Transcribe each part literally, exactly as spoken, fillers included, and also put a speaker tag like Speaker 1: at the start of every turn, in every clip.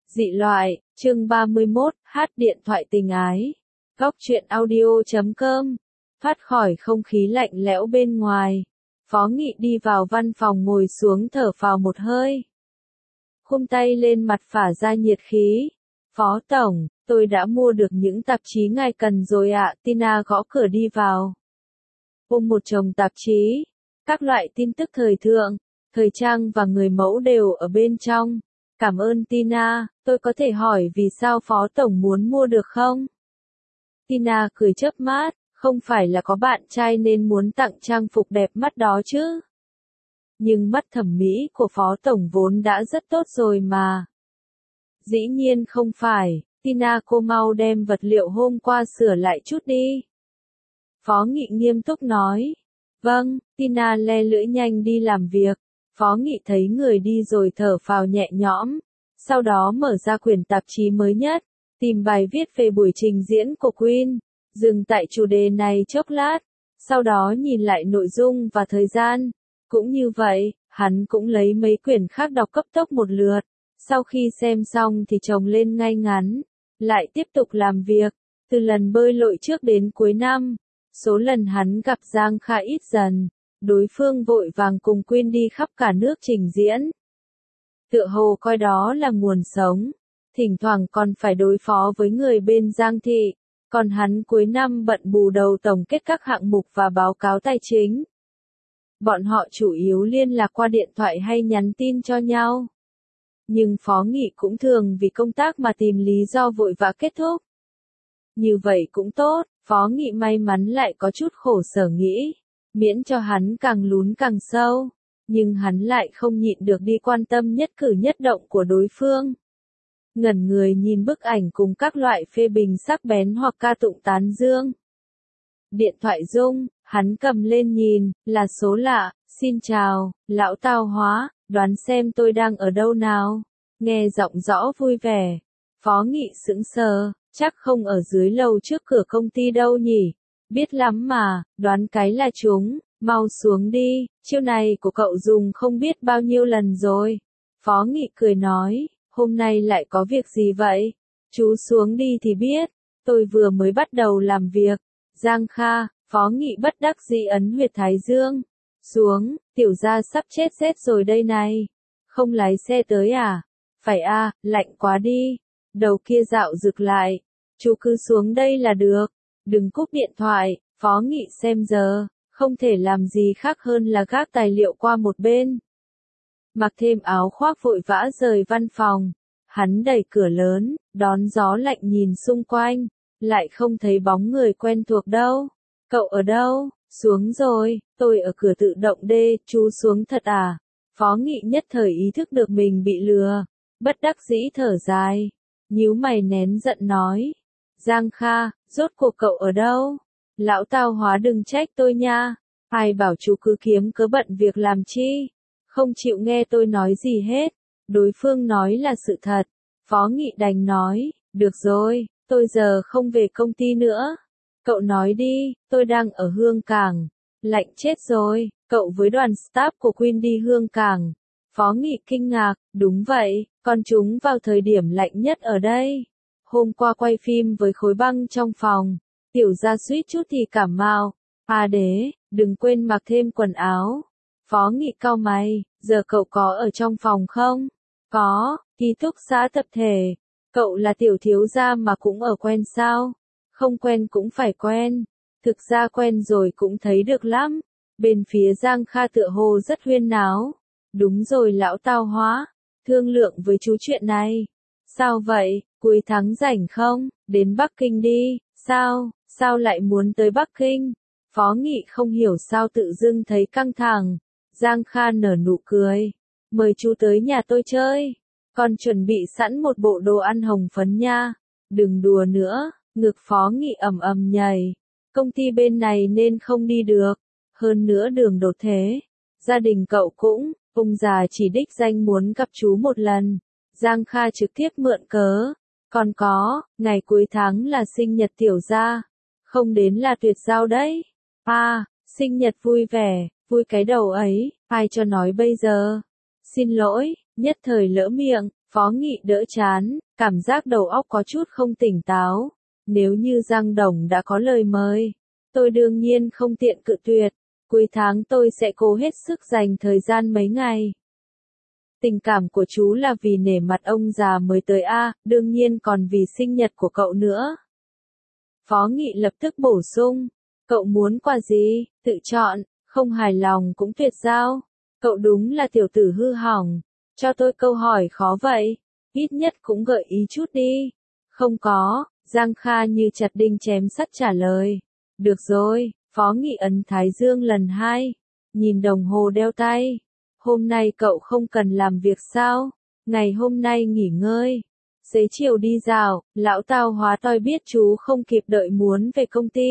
Speaker 1: Dị loại, chương ba mươi mốt, hát điện thoại tình ái. Góc truyện audio chấm com. Thoát khỏi không khí lạnh lẽo bên ngoài, Phó Nghị đi vào văn phòng ngồi xuống thở phào một hơi. Khum tay lên mặt phả ra nhiệt khí. Phó Tổng, tôi đã mua được những tạp chí ngài cần rồi ạ. Tina gõ cửa đi vào. Ôm một chồng tạp chí, các loại tin tức thời thượng, thời trang và người mẫu đều ở bên trong. Cảm ơn Tina, tôi có thể hỏi vì sao Phó Tổng muốn mua được không? Tina cười chớp mắt, không phải là có bạn trai nên muốn tặng trang phục đẹp mắt đó chứ. Nhưng mắt thẩm mỹ của Phó Tổng vốn đã rất tốt rồi mà. Dĩ nhiên không phải, Tina cô mau đem vật liệu hôm qua sửa lại chút đi. Phó Nghị nghiêm túc nói. Vâng, Tina le lưỡi nhanh đi làm việc. Phó Nghị thấy người đi rồi thở phào nhẹ nhõm, sau đó mở ra quyển tạp chí mới nhất, tìm bài viết về buổi trình diễn của Queen, dừng tại chủ đề này chốc lát, sau đó nhìn lại nội dung và thời gian. Cũng như vậy, hắn cũng lấy mấy quyển khác đọc cấp tốc một lượt, sau khi xem xong thì chồng lên ngay ngắn, lại tiếp tục làm việc, từ lần bơi lội trước đến cuối năm, số lần hắn gặp Giang Kha ít dần. Đối phương vội vàng cùng Queen đi khắp cả nước trình diễn. Tựa hồ coi đó là nguồn sống, thỉnh thoảng còn phải đối phó với người bên Giang Thị, còn hắn cuối năm bận bù đầu tổng kết các hạng mục và báo cáo tài chính. Bọn họ chủ yếu liên lạc qua điện thoại hay nhắn tin cho nhau. Nhưng Phó Nghị cũng thường vì công tác mà tìm lý do vội vã kết thúc. Như vậy cũng tốt, Phó Nghị may mắn lại có chút khổ sở nghĩ. Miễn cho hắn càng lún càng sâu, nhưng hắn lại không nhịn được đi quan tâm nhất cử nhất động của đối phương. Ngẩn người nhìn bức ảnh cùng các loại phê bình sắc bén hoặc ca tụng tán dương. Điện thoại rung, hắn cầm lên nhìn, là số lạ. Xin chào, lão Tao Hóa, đoán xem tôi đang ở đâu nào. Nghe giọng rõ vui vẻ. Phó Nghị sững sờ, chắc không ở dưới lầu trước cửa công ty đâu nhỉ. Biết lắm mà, đoán cái là chúng, mau xuống đi, chiêu này của cậu dùng không biết bao nhiêu lần rồi. Phó Nghị cười nói, hôm nay lại có việc gì vậy? Chú xuống đi thì biết, tôi vừa mới bắt đầu làm việc. Giang Kha, Phó Nghị bất đắc dĩ ấn huyệt thái dương. Xuống, tiểu gia sắp chết rét rồi đây này. Không lái xe tới à? Phải à, lạnh quá đi. Đầu kia dạo rực lại. Chú cứ xuống đây là được. Đừng cúp điện thoại, Phó Nghị xem giờ, không thể làm gì khác hơn là gác tài liệu qua một bên. Mặc thêm áo khoác vội vã rời văn phòng, hắn đẩy cửa lớn, đón gió lạnh nhìn xung quanh, lại không thấy bóng người quen thuộc đâu. Cậu ở đâu? Xuống rồi, tôi ở cửa tự động đê, chú xuống thật à? Phó Nghị nhất thời ý thức được mình bị lừa, bất đắc dĩ thở dài, nhíu mày nén giận nói. Giang Kha, rốt cuộc cậu ở đâu? Lão Tao Hóa đừng trách tôi nha. Ai bảo chú cứ kiếm cớ bận việc làm chi? Không chịu nghe tôi nói gì hết. Đối phương nói là sự thật. Phó Nghị đành nói, được rồi, tôi giờ không về công ty nữa. Cậu nói đi, tôi đang ở Hương Cảng. Lạnh chết rồi, cậu với đoàn staff của Queen đi Hương Cảng. Phó Nghị kinh ngạc, đúng vậy, con chúng vào thời điểm lạnh nhất ở đây. Hôm qua quay phim với khối băng trong phòng, tiểu gia suýt chút thì cảm mạo. À đế, đừng quên mặc thêm quần áo. Phó Nghị cau mày, giờ cậu có ở trong phòng không? Có, ký túc xá tập thể. Cậu là tiểu thiếu gia mà cũng ở quen sao? Không quen cũng phải quen. Thực ra quen rồi cũng thấy được lắm. Bên phía Giang Kha tựa hồ rất huyên náo. Đúng rồi lão Tao Hóa, thương lượng với chú chuyện này. Sao vậy, cuối tháng rảnh không? Đến Bắc Kinh đi. Sao, sao lại muốn tới Bắc Kinh? Phó Nghị không hiểu sao tự dưng thấy căng thẳng. Giang Kha nở nụ cười. Mời chú tới nhà tôi chơi. Con chuẩn bị sẵn một bộ đồ ăn hồng phấn nha. Đừng đùa nữa, ngực Phó Nghị ầm ầm nhảy. Công ty bên này nên không đi được. Hơn nữa đường đột thế. Gia đình cậu cũng, ông già chỉ đích danh muốn gặp chú một lần. Giang Kha trực tiếp mượn cớ. Còn có, ngày cuối tháng là sinh nhật tiểu gia. Không đến là tuyệt giao đấy. À, sinh nhật vui vẻ, vui cái đầu ấy, ai cho nói bây giờ. Xin lỗi, nhất thời lỡ miệng, Phó Nghị đỡ chán, cảm giác đầu óc có chút không tỉnh táo. Nếu như Giang Đồng đã có lời mời, tôi đương nhiên không tiện cự tuyệt. Cuối tháng tôi sẽ cố hết sức dành thời gian mấy ngày. Tình cảm của chú là vì nể mặt ông già mới tới a, đương nhiên còn vì sinh nhật của cậu nữa. Phó Nghị lập tức bổ sung, cậu muốn quà gì, tự chọn, không hài lòng cũng tuyệt giao. Cậu đúng là tiểu tử hư hỏng, cho tôi câu hỏi khó vậy, ít nhất cũng gợi ý chút đi. Không có, Giang Kha như chặt đinh chém sắt trả lời. Được rồi, Phó Nghị ấn thái dương lần hai, nhìn đồng hồ đeo tay. Hôm nay cậu không cần làm việc sao? Ngày hôm nay nghỉ ngơi. Xế chiều đi dạo, lão tao hóa toi biết chú không kịp đợi muốn về công ty.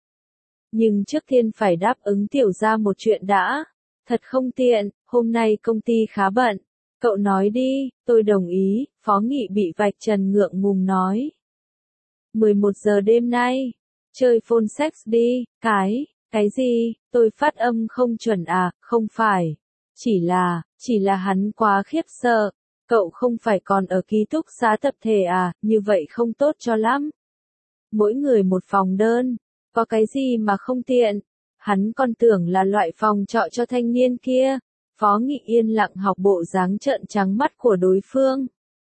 Speaker 1: Nhưng trước tiên phải đáp ứng tiểu ra một chuyện đã. Thật không tiện, hôm nay công ty khá bận. Cậu nói đi, tôi đồng ý, Phó Nghị bị vạch trần ngượng ngùng nói. mười một giờ đêm nay, chơi phone sex đi, cái, cái gì, tôi phát âm không chuẩn à, không phải. Chỉ là, chỉ là hắn quá khiếp sợ. Cậu không phải còn ở ký túc xá tập thể à, như vậy không tốt cho lắm. Mỗi người một phòng đơn, có cái gì mà không tiện. Hắn còn tưởng là loại phòng trọ cho thanh niên kia. Phó Nghị yên lặng học bộ dáng trợn trắng mắt của đối phương.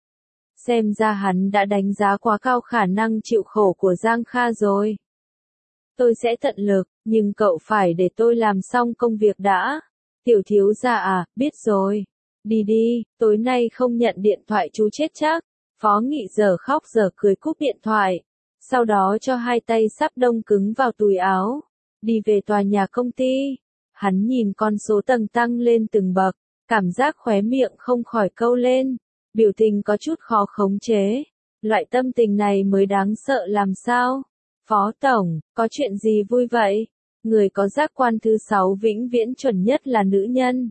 Speaker 1: Xem ra hắn đã đánh giá quá cao khả năng chịu khổ của Giang Kha rồi. Tôi sẽ tận lực, nhưng cậu phải để tôi làm xong công việc đã. Tiểu thiếu gia à, biết rồi. Đi đi, tối nay không nhận điện thoại chú chết chắc. Phó Nghị giờ khóc giờ cười cúp điện thoại. Sau đó cho hai tay sắp đông cứng vào túi áo. Đi về tòa nhà công ty. Hắn nhìn con số tầng tăng lên từng bậc. Cảm giác khóe miệng không khỏi câu lên. Biểu tình có chút khó khống chế. Loại tâm tình này mới đáng sợ làm sao? Phó Tổng, có chuyện gì vui vậy? Người có giác quan thứ sáu vĩnh viễn chuẩn nhất là nữ nhân.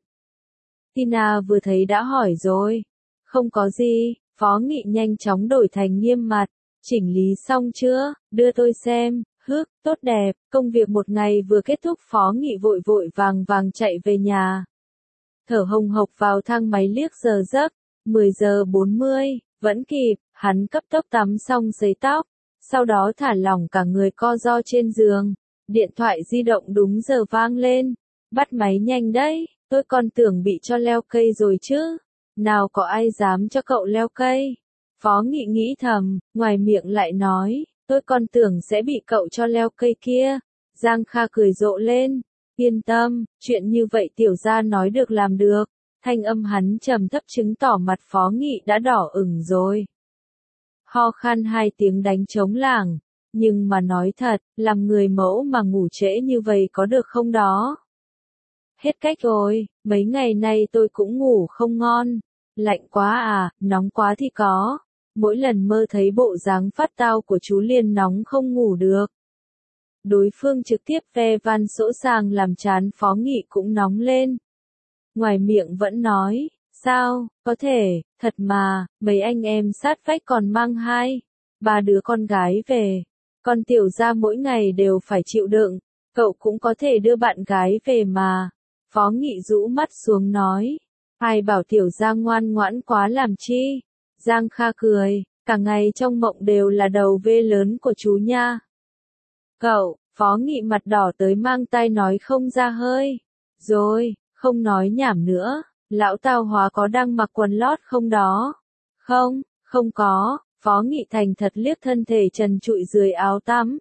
Speaker 1: Tina vừa thấy đã hỏi rồi. Không có gì, Phó Nghị nhanh chóng đổi thành nghiêm mặt. Chỉnh lý xong chưa? Đưa tôi xem. Hức, tốt đẹp, công việc một ngày vừa kết thúc Phó Nghị vội vội vàng vàng chạy về nhà. Thở hồng hộc vào thang máy liếc giờ giấc. mười giờ bốn mươi, vẫn kịp, hắn cấp tốc tắm xong sấy tóc. Sau đó thả lỏng cả người co ro trên giường. Điện thoại di động đúng giờ vang lên. Bắt máy nhanh đấy, tôi còn tưởng bị cho leo cây rồi chứ. Nào có ai dám cho cậu leo cây. Phó Nghị nghĩ thầm, ngoài miệng lại nói, tôi còn tưởng sẽ bị cậu cho leo cây kia. Giang Kha cười rộ lên. Yên tâm, chuyện như vậy tiểu gia nói được làm được. Thanh âm hắn trầm thấp chứng tỏ mặt Phó Nghị đã đỏ ửng rồi. Ho khan hai tiếng đánh trống lảng. Nhưng mà nói thật, làm người mẫu mà ngủ trễ như vậy có được không đó? Hết cách rồi, mấy ngày nay tôi cũng ngủ không ngon. Lạnh quá à, nóng quá thì có. Mỗi lần mơ thấy bộ dáng phát tao của chú liền nóng không ngủ được. Đối phương trực tiếp ve van sỗ sàng làm chán Phó Nghị cũng nóng lên. Ngoài miệng vẫn nói, sao, có thể, thật mà, mấy anh em sát vách còn mang hai, ba đứa con gái về. Con tiểu gia mỗi ngày đều phải chịu đựng, cậu cũng có thể đưa bạn gái về mà. Phó Nghị rũ mắt xuống nói, ai bảo tiểu gia ngoan ngoãn quá làm chi. Giang Kha cười, cả ngày trong mộng đều là đầu vê lớn của chú nha. Cậu, Phó Nghị mặt đỏ tới mang tay nói không ra hơi. Rồi, không nói nhảm nữa, lão tao hóa có đang mặc quần lót không đó? Không, không có. Phó Nghị thành thật liếc thân thể trần trụi dưới áo tắm.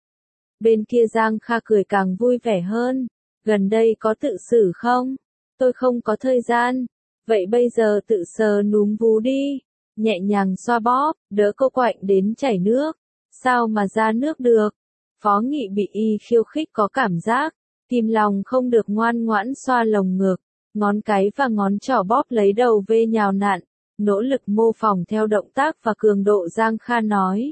Speaker 1: Bên kia Giang Kha cười càng vui vẻ hơn. Gần đây có tự xử không? Tôi không có thời gian. Vậy bây giờ tự sờ núm vú đi. Nhẹ nhàng xoa bóp, đỡ cô quạnh đến chảy nước. Sao mà ra nước được? Phó Nghị bị y khiêu khích có cảm giác. Kìm lòng không được ngoan ngoãn xoa lồng ngực. Ngón cái và ngón trỏ bóp lấy đầu vê nhào nặn. Nỗ lực mô phỏng theo động tác và cường độ Giang Kha nói.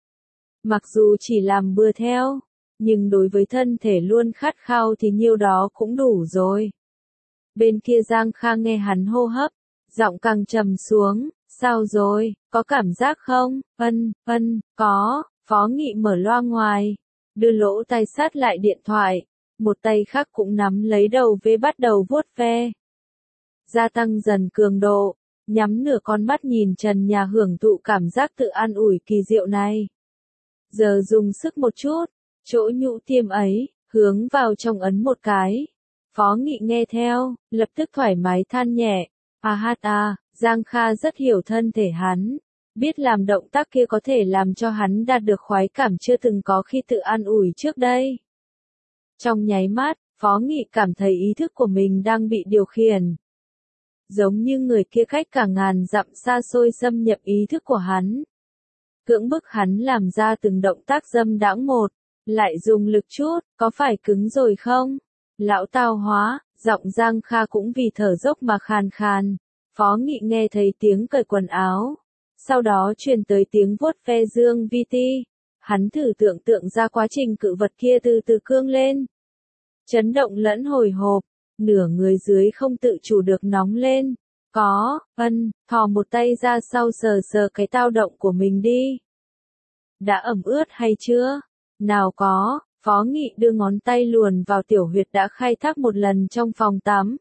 Speaker 1: Mặc dù chỉ làm bừa theo, nhưng đối với thân thể luôn khát khao thì nhiêu đó cũng đủ rồi. Bên kia Giang Kha nghe hắn hô hấp, giọng càng trầm xuống, sao rồi, có cảm giác không? Ân, ân, có. Phó Nghị mở loa ngoài, đưa lỗ tai sát lại điện thoại, một tay khác cũng nắm lấy đầu vê bắt đầu vuốt ve. Gia tăng dần cường độ. nhắm nửa con mắt nhìn trần nhà hưởng thụ cảm giác tự an ủi kỳ diệu này. Giờ dùng sức một chút, chỗ nhũ tiêm ấy, hướng vào trong ấn một cái. Phó Nghị nghe theo, lập tức thoải mái than nhẹ. À hát à, Giang Kha rất hiểu thân thể hắn. Biết làm động tác kia có thể làm cho hắn đạt được khoái cảm chưa từng có khi tự an ủi trước đây. Trong nháy mắt, Phó Nghị cảm thấy ý thức của mình đang bị điều khiển. Giống như người kia cách cả ngàn dặm xa xôi xâm nhập ý thức của hắn. Cưỡng bức hắn làm ra từng động tác dâm đãng một, lại dùng lực chút, có phải cứng rồi không? Lão tao hóa, giọng Giang Kha cũng vì thở dốc mà khàn khàn. Phó Nghị nghe thấy tiếng cởi quần áo. Sau đó truyền tới tiếng vuốt ve dương vi ti. Hắn thử tưởng tượng ra quá trình cự vật kia từ từ cương lên. Chấn động lẫn hồi hộp, nửa người dưới không tự chủ được nóng lên. Có, ân, thò một tay ra sau sờ sờ cái tao động của mình đi. Đã ẩm ướt hay chưa? Nào có, Phó Nghị đưa ngón tay luồn vào tiểu huyệt đã khai thác một lần trong phòng tắm.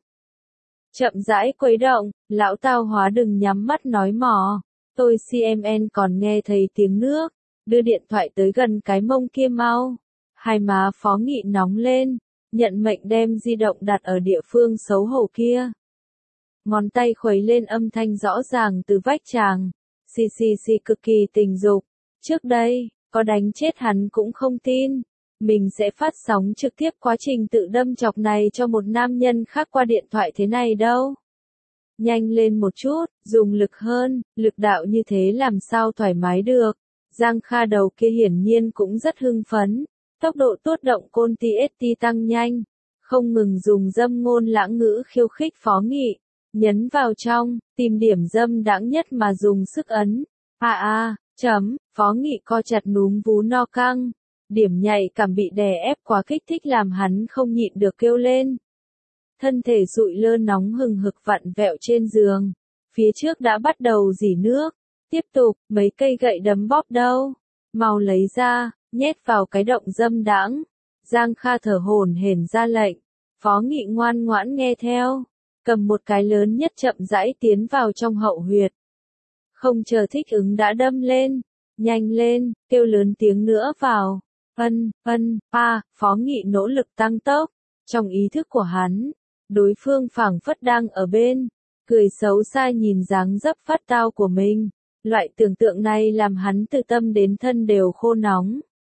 Speaker 1: Chậm rãi quấy động, lão tao hóa đừng nhắm mắt nói mò. Tôi xê em en còn nghe thấy tiếng nước, đưa điện thoại tới gần cái mông kia mau. Hai má Phó Nghị nóng lên, nhận mệnh đem di động đặt ở địa phương xấu hổ kia. Ngón tay khuấy lên âm thanh rõ ràng từ vách tràng, xì xì xì cực kỳ tình dục. Trước đây, có đánh chết hắn cũng không tin, mình sẽ phát sóng trực tiếp quá trình tự đâm chọc này cho một nam nhân khác qua điện thoại thế này đâu. Nhanh lên một chút, dùng lực hơn, lực đạo như thế làm sao thoải mái được. Giang Kha đầu kia hiển nhiên cũng rất hưng phấn, tốc độ tuốt động côn tê ét tê tăng nhanh, không ngừng dùng dâm ngôn lãng ngữ khiêu khích Phó Nghị, nhấn vào trong, tìm điểm dâm đãng nhất mà dùng sức ấn. À à, chấm, Phó Nghị co chặt núm vú no căng, điểm nhạy cảm bị đè ép quá kích thích làm hắn không nhịn được kêu lên. Thân thể sụi lơ nóng hừng hực vặn vẹo trên giường, phía trước đã bắt đầu rỉ nước, tiếp tục, mấy cây gậy đấm bóp đâu, mau lấy ra, nhét vào cái động dâm đãng. Giang Kha thở hổn hển ra lệnh, Phó Nghị ngoan ngoãn nghe theo, cầm một cái lớn nhất chậm rãi tiến vào trong hậu huyệt. Không chờ thích ứng đã đâm lên, nhanh lên, kêu lớn tiếng nữa vào, ân, ân, pa, Phó Nghị nỗ lực tăng tốc, trong ý thức của hắn, đối phương phảng phất đang ở bên, cười xấu xa nhìn dáng dấp phát tao của mình, loại tưởng tượng này làm hắn từ tâm đến thân đều khô nóng.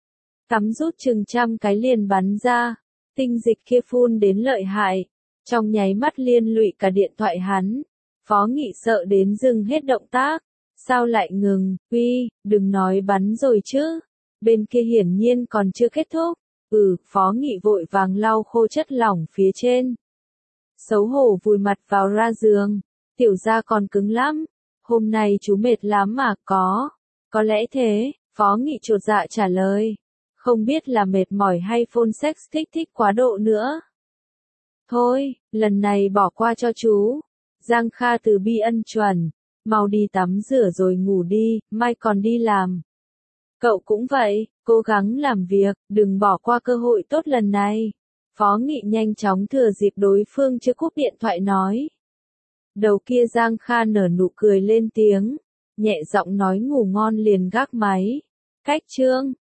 Speaker 1: Cắm rút chừng trăm cái liền bắn ra, tinh dịch kia phun đến lợi hại, trong nháy mắt liên lụy cả điện thoại hắn. Phó Nghị sợ đến dừng hết động tác, sao lại ngừng, uy, đừng nói bắn rồi chứ, bên kia hiển nhiên còn chưa kết thúc, ừ, Phó Nghị vội vàng lau khô chất lỏng phía trên. Xấu hổ vùi mặt vào ra giường, tiểu gia còn cứng lắm, hôm nay chú mệt lắm mà, có, có lẽ thế, Phó Nghị chột dạ trả lời, không biết là mệt mỏi hay phone sex kích thích quá độ nữa. Thôi, lần này bỏ qua cho chú. Giang Kha từ bi ân chuẩn, mau đi tắm rửa rồi ngủ đi, mai còn đi làm. Cậu cũng vậy, cố gắng làm việc, đừng bỏ qua cơ hội tốt lần này. Phó Nghị nhanh chóng thừa dịp đối phương chưa cúp điện thoại nói. Đầu kia Giang Kha nở nụ cười lên tiếng, nhẹ giọng nói ngủ ngon liền gác máy. Cách chương